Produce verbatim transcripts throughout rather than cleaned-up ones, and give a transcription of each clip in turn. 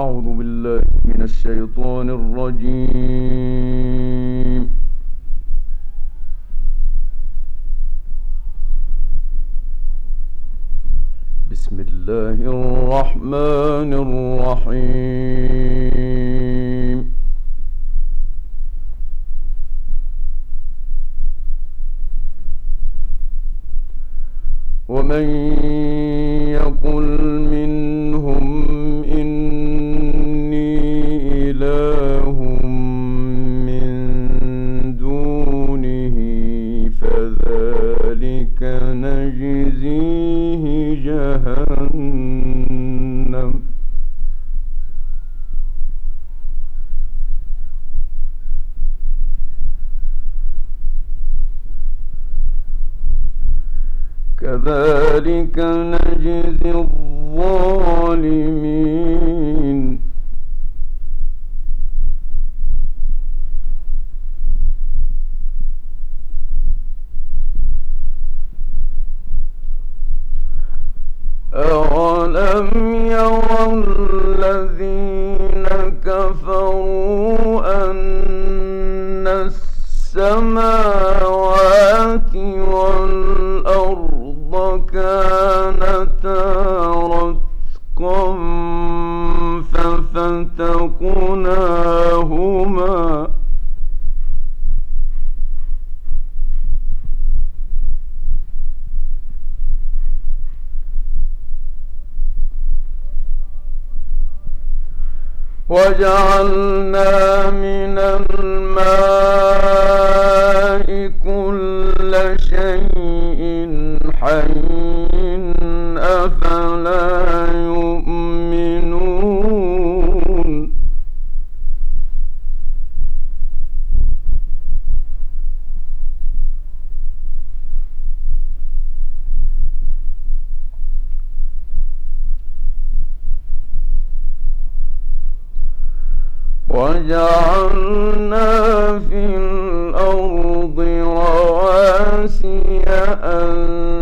أعوذ بالله من الشيطان الرجيم. بسم الله الرحمن الرحيم. ومن يقل منهم إني إله من دونه فذلك نجزيه جهنم كذلك نجزي الظالمين. أولم يرى الذين كفروا أن السماوات والأرض كانتا رتقا ففتقناهما وجعلنا من الماء كل شيء حي أفلا يؤمنون. وجعلنا في الأرض رواسي أن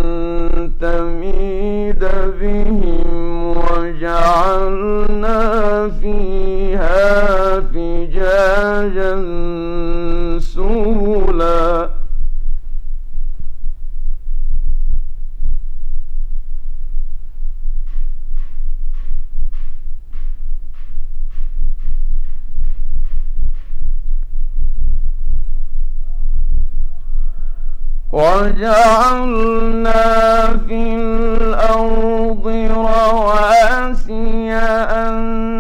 تميد بهم وجعلنا فيها فجاجا سبلا وجعلنا في الأرض رواسي أن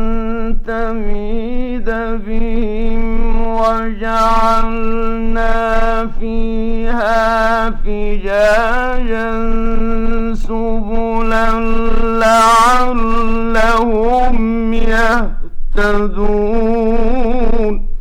تميد بهم وجعلنا فيها فجاجا سبلا لعلهم يهتدون.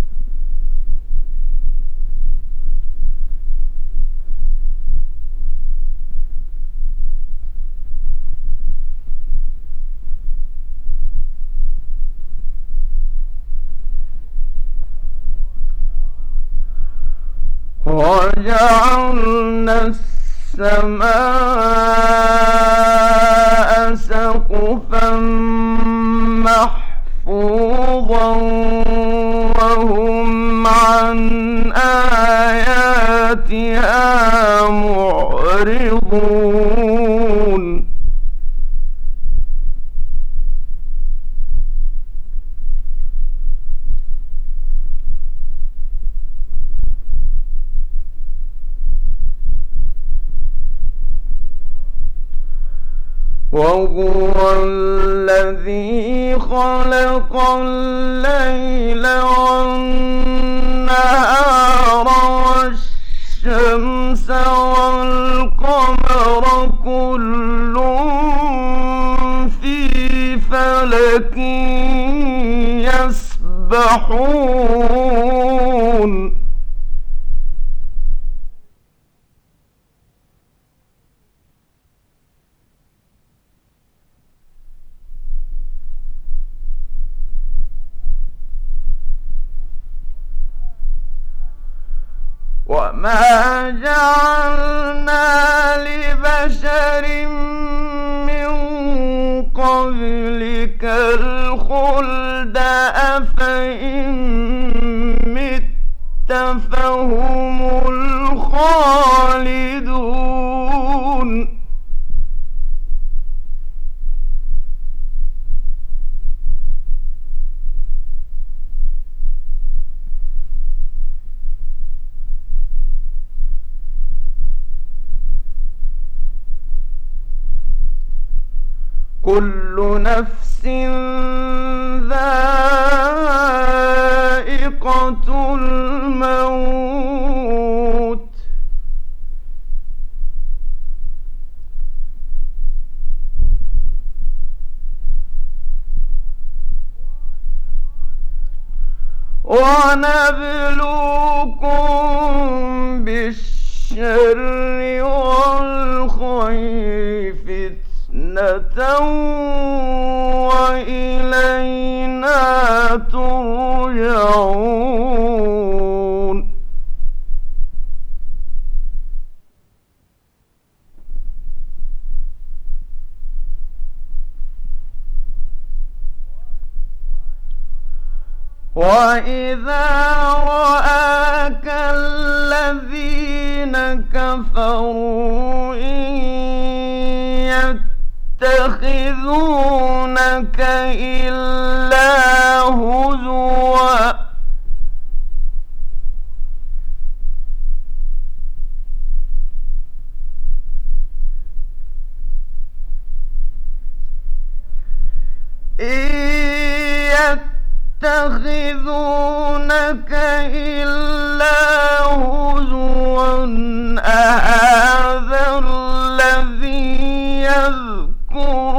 وجعلنا السماء سقفا محفوظا وهم عن آياتها معرضون. وهو الذي خلق الليل والنهار والشمس والقمر كل في فلك يسبحون. وما جعلنا لبشر من قبلك الخلد أفإن مت فهم الخالدون كل نفس ذائقة الموت ونبلوكم بالشر والخير فتنة وإلينا ترجعون وإذا رآك الذين كفروا إن يتخذونك إلا هزوا يتخذونك إلا هزوا أهذا الذي يذكر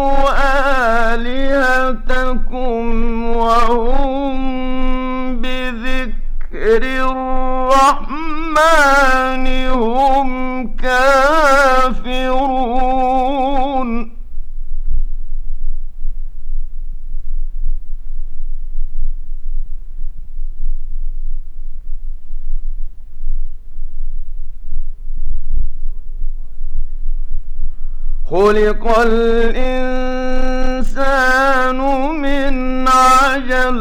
آلهتكم وهم بذكر الرحمن هم كافرون خلق الإنسان من عجل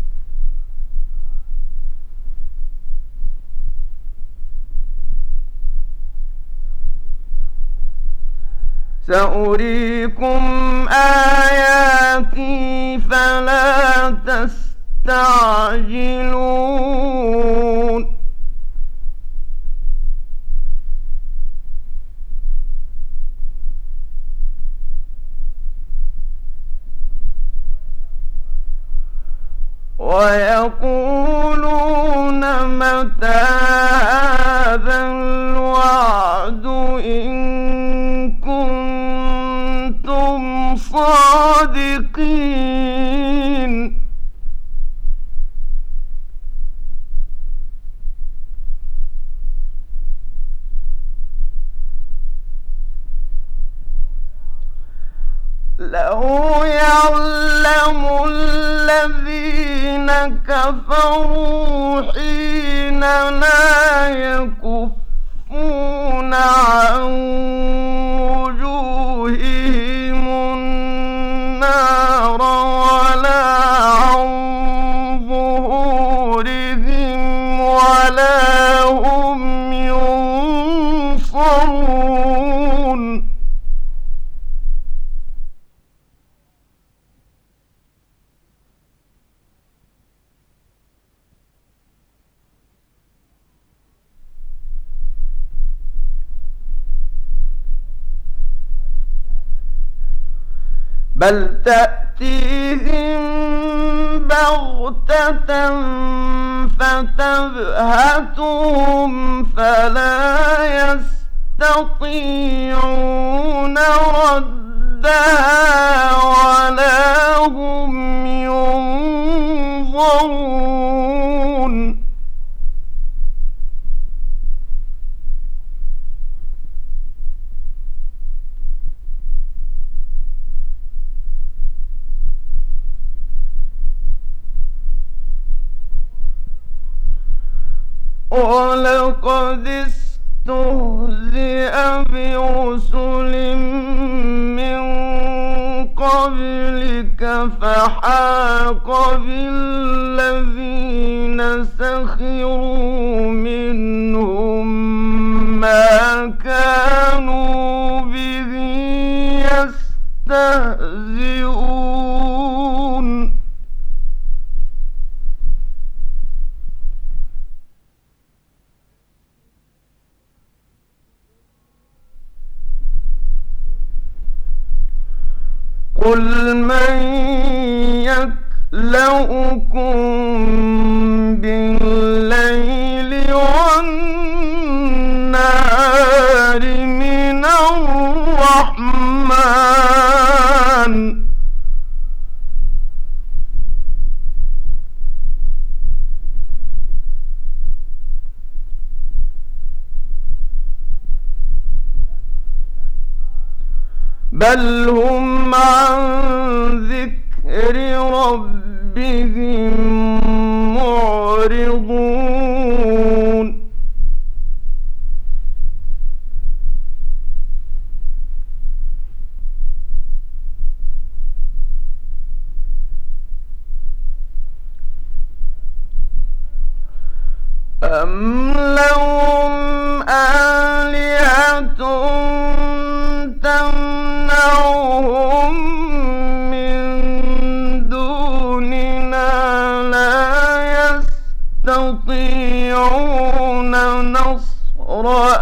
سأريكم آياتي فلا تستعجلون ويقولون متى هذا الوعد إن كنتم صادقين لو يعلم الذين كفروا حين لا يكفون عن وجوههم النار ولا عن ظهورهم ولا هم ينصرون بل تأتيهم بغتة فتبهتهم فلا يستطيعون ردها ولا هم ينظرون ولقد استهزئ برسل من قبلك ذلك فحاق بالذين سخروا منهم ما كانوا به يستهزئون قل من يكلؤكم بالليل والنهار من الرحمن بل هم عن ذكر ربهم معرضون أم لهم آلهة تمنعهم من دوننا لا يستطيعون نصر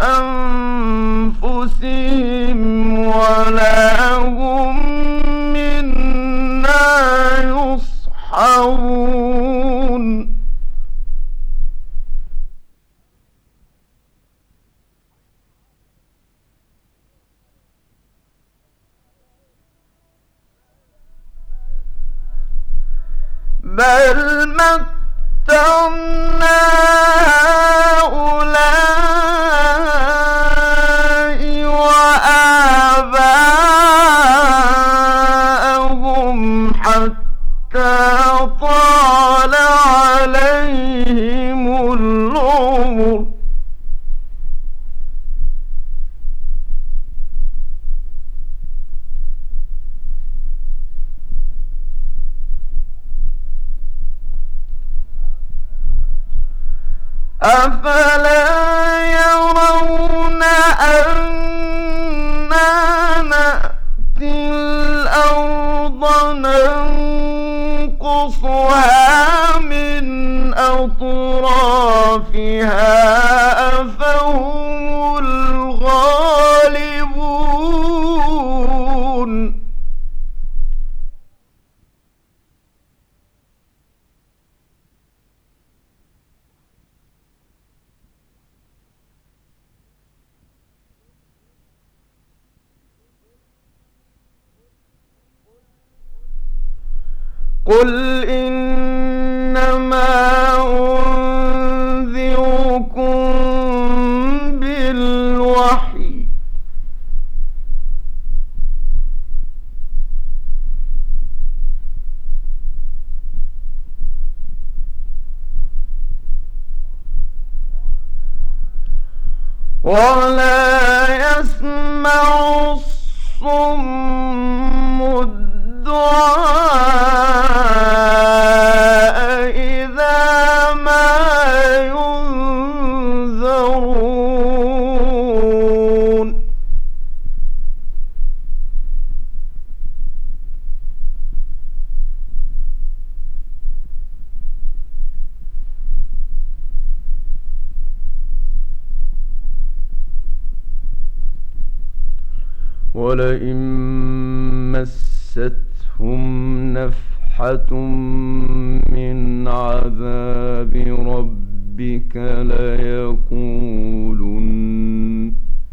أنفسهم ولا هم منا يصحبون بل متعنا هؤلاء وآباءهم حتى طال عليهم العمر أفلا يرون أنا نأتي الأرض ننقصها من أطرافها أفهم الغالبون قل إنما أنذركم بالوحي ولا يسمع الصم الدعاء إذا ما ينذرون ولئن مستهم نفحة من عذاب ربك ليقولن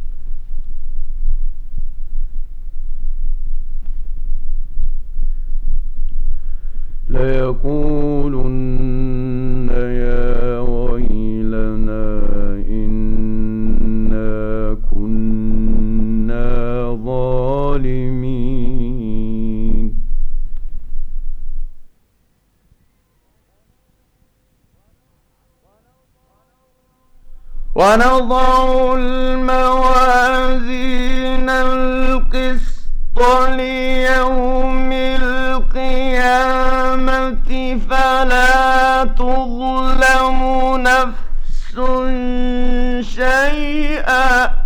ليقولن يا ويلنا إنا كنا ظالمين ونضع الموازين القسط ليوم القيامة القيامة فلا تظلم نفس شيئا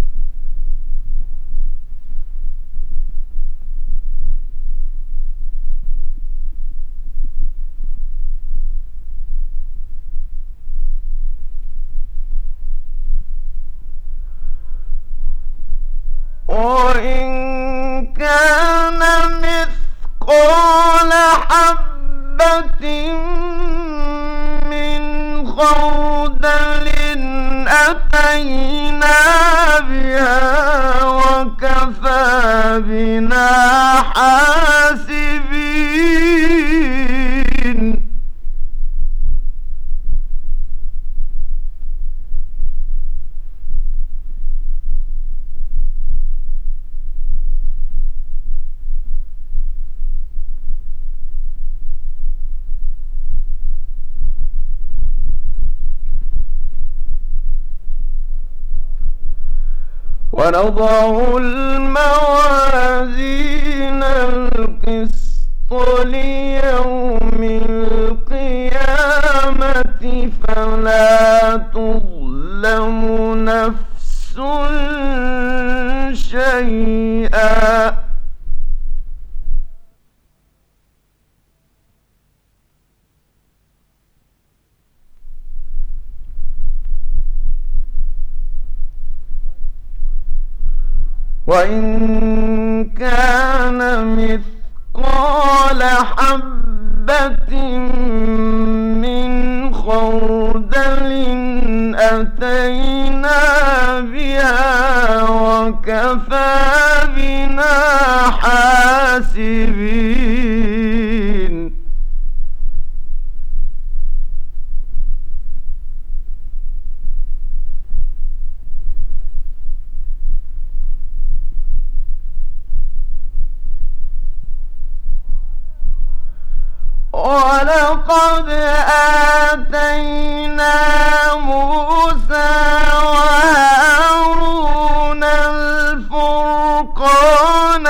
وإن كان مثقال حبة من خردل أتينا بها وكفى بنا حاسبين ونضع الموازين القسط ليوم القيامة فلا تظلم نفس شيئا وإن كان مثقال حبة من خردل أتينا بها وكفى بنا حاسبين ولقد آتينا موسى وهارون الفرقان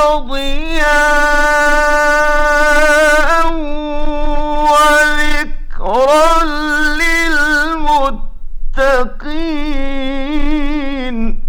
وضياء وذكرا للمتقين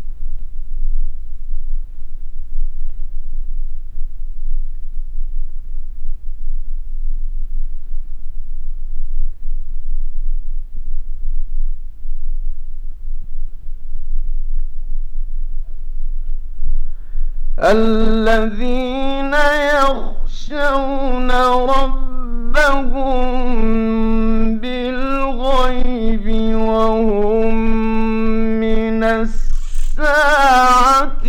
الذين يخشون ربهم بالغيب وهم من الساعة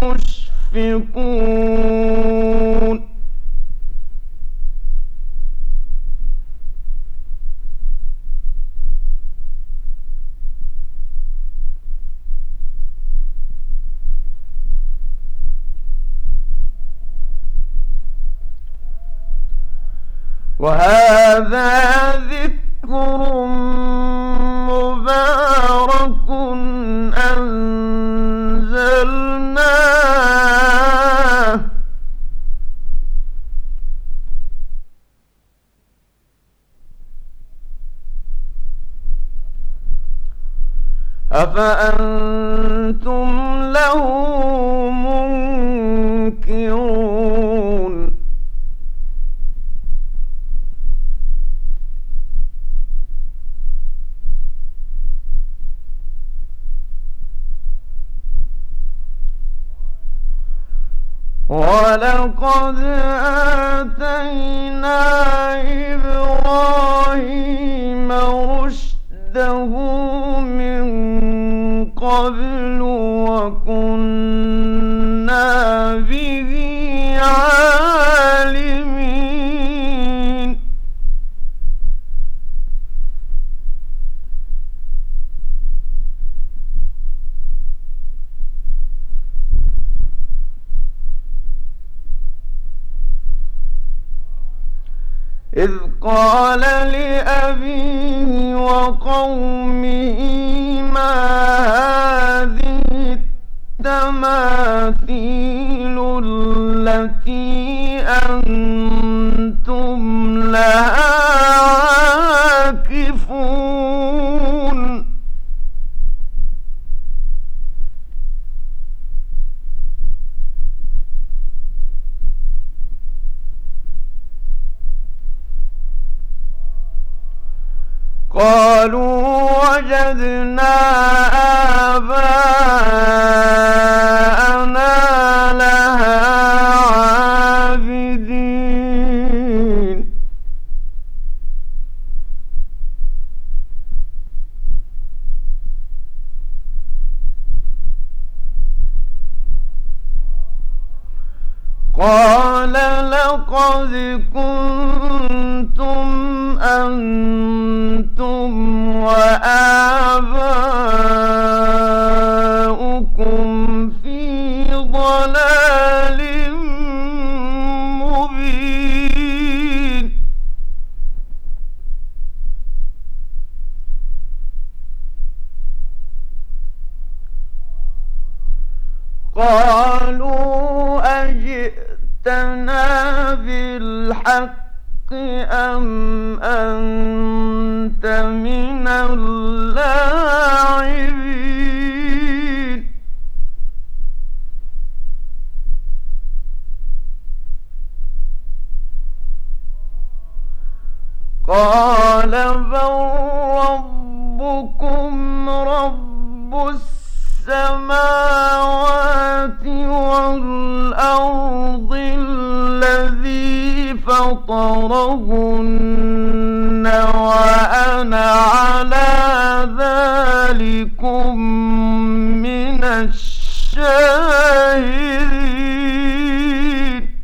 مشفقون وهذا ذكر مبارك أنزلناه أفأنتم له منكرون ولقد آتينا إبراهيم رشده من قبل وكنا به عالمين إذ قال لأبيه وقومه ما هذه التماثيل التي أنتم لها عاكفون قالوا وجدنا آباءنا لها عابدين قال لقد كنتم أنتم وآباؤكم في ضلال مبين قالوا أجئتنا بالحق أم أنت من اللاعبين قال بل ربكم رب السماوات والأرض الذي فطرهن وأنا على ذلكم من الشاهدين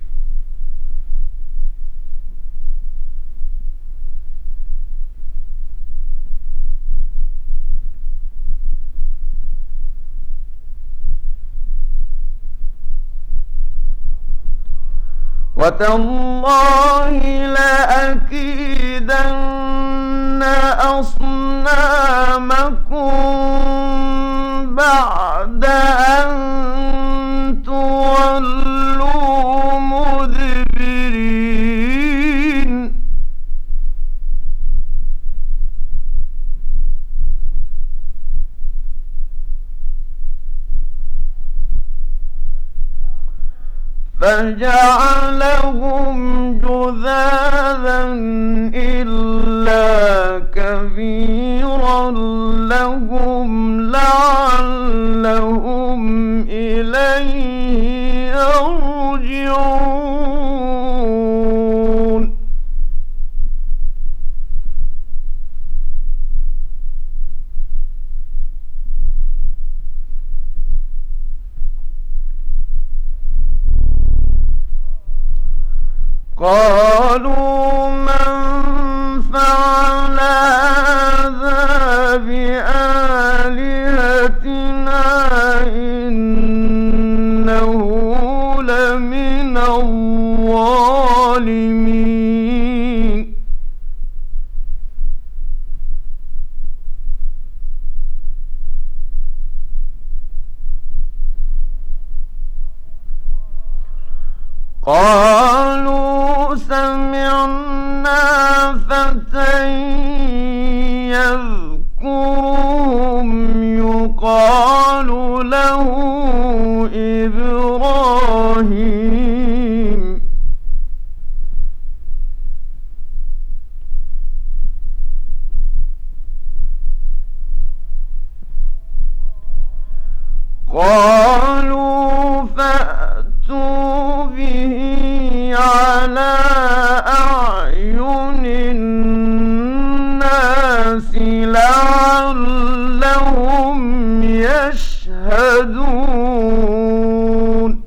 وتالله لأكيدن أصنامكم بعد أن تولوا مدبرين فجعلهم جذاذا إلا كبيرا لهم لعلهم إليه يرجعون قالوا من فعل هذا بآلهتنا إنه لمن الظالمين قالوا سمعنا فتى يذكرهم يقال له إبراهيم قالوا فأتوا به على أعين الناس لعلهم يشهدون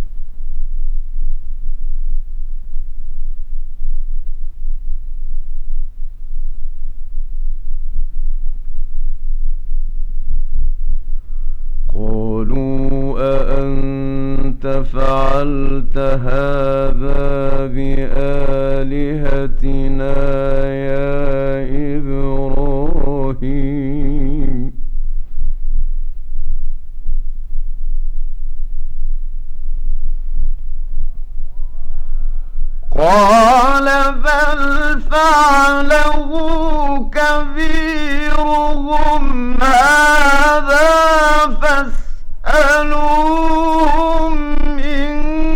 قالوا أأنت فعلت هذا بآلهتنا يا إبراهيم قال بل فعله كبيرهم هذا فاسألوهم إن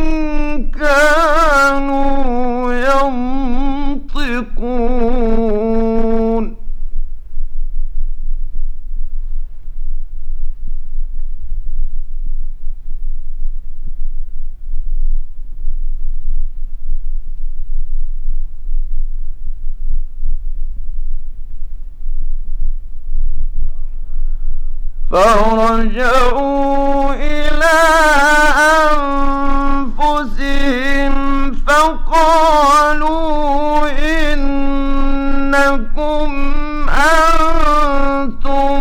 كانوا ينطقون فرجعوا إلى أنفسهم فقالوا إنكم أنتم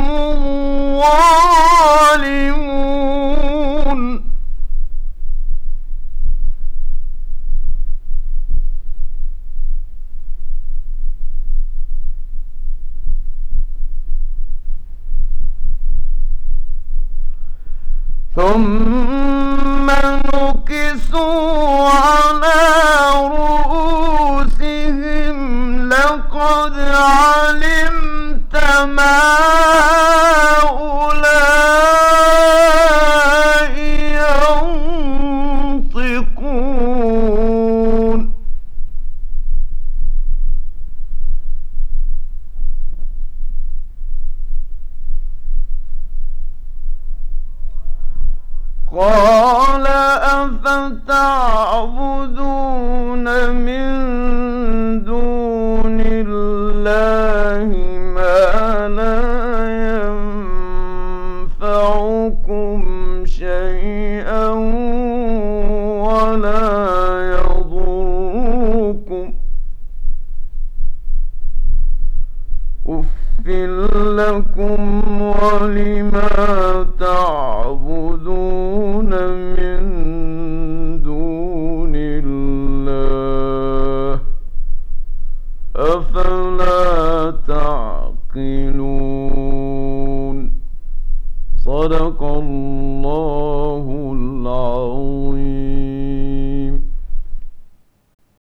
الظالمون ثم نكسوا على رؤوسهم لقد علمت ما هؤلاء ينطقون قال أفتعبدون من دون الله ما لا ينفعكم شيئا ولا يضركم أف لكم ولما تعبدون من دون الله أفلا تعقلون صدق الله العظيم.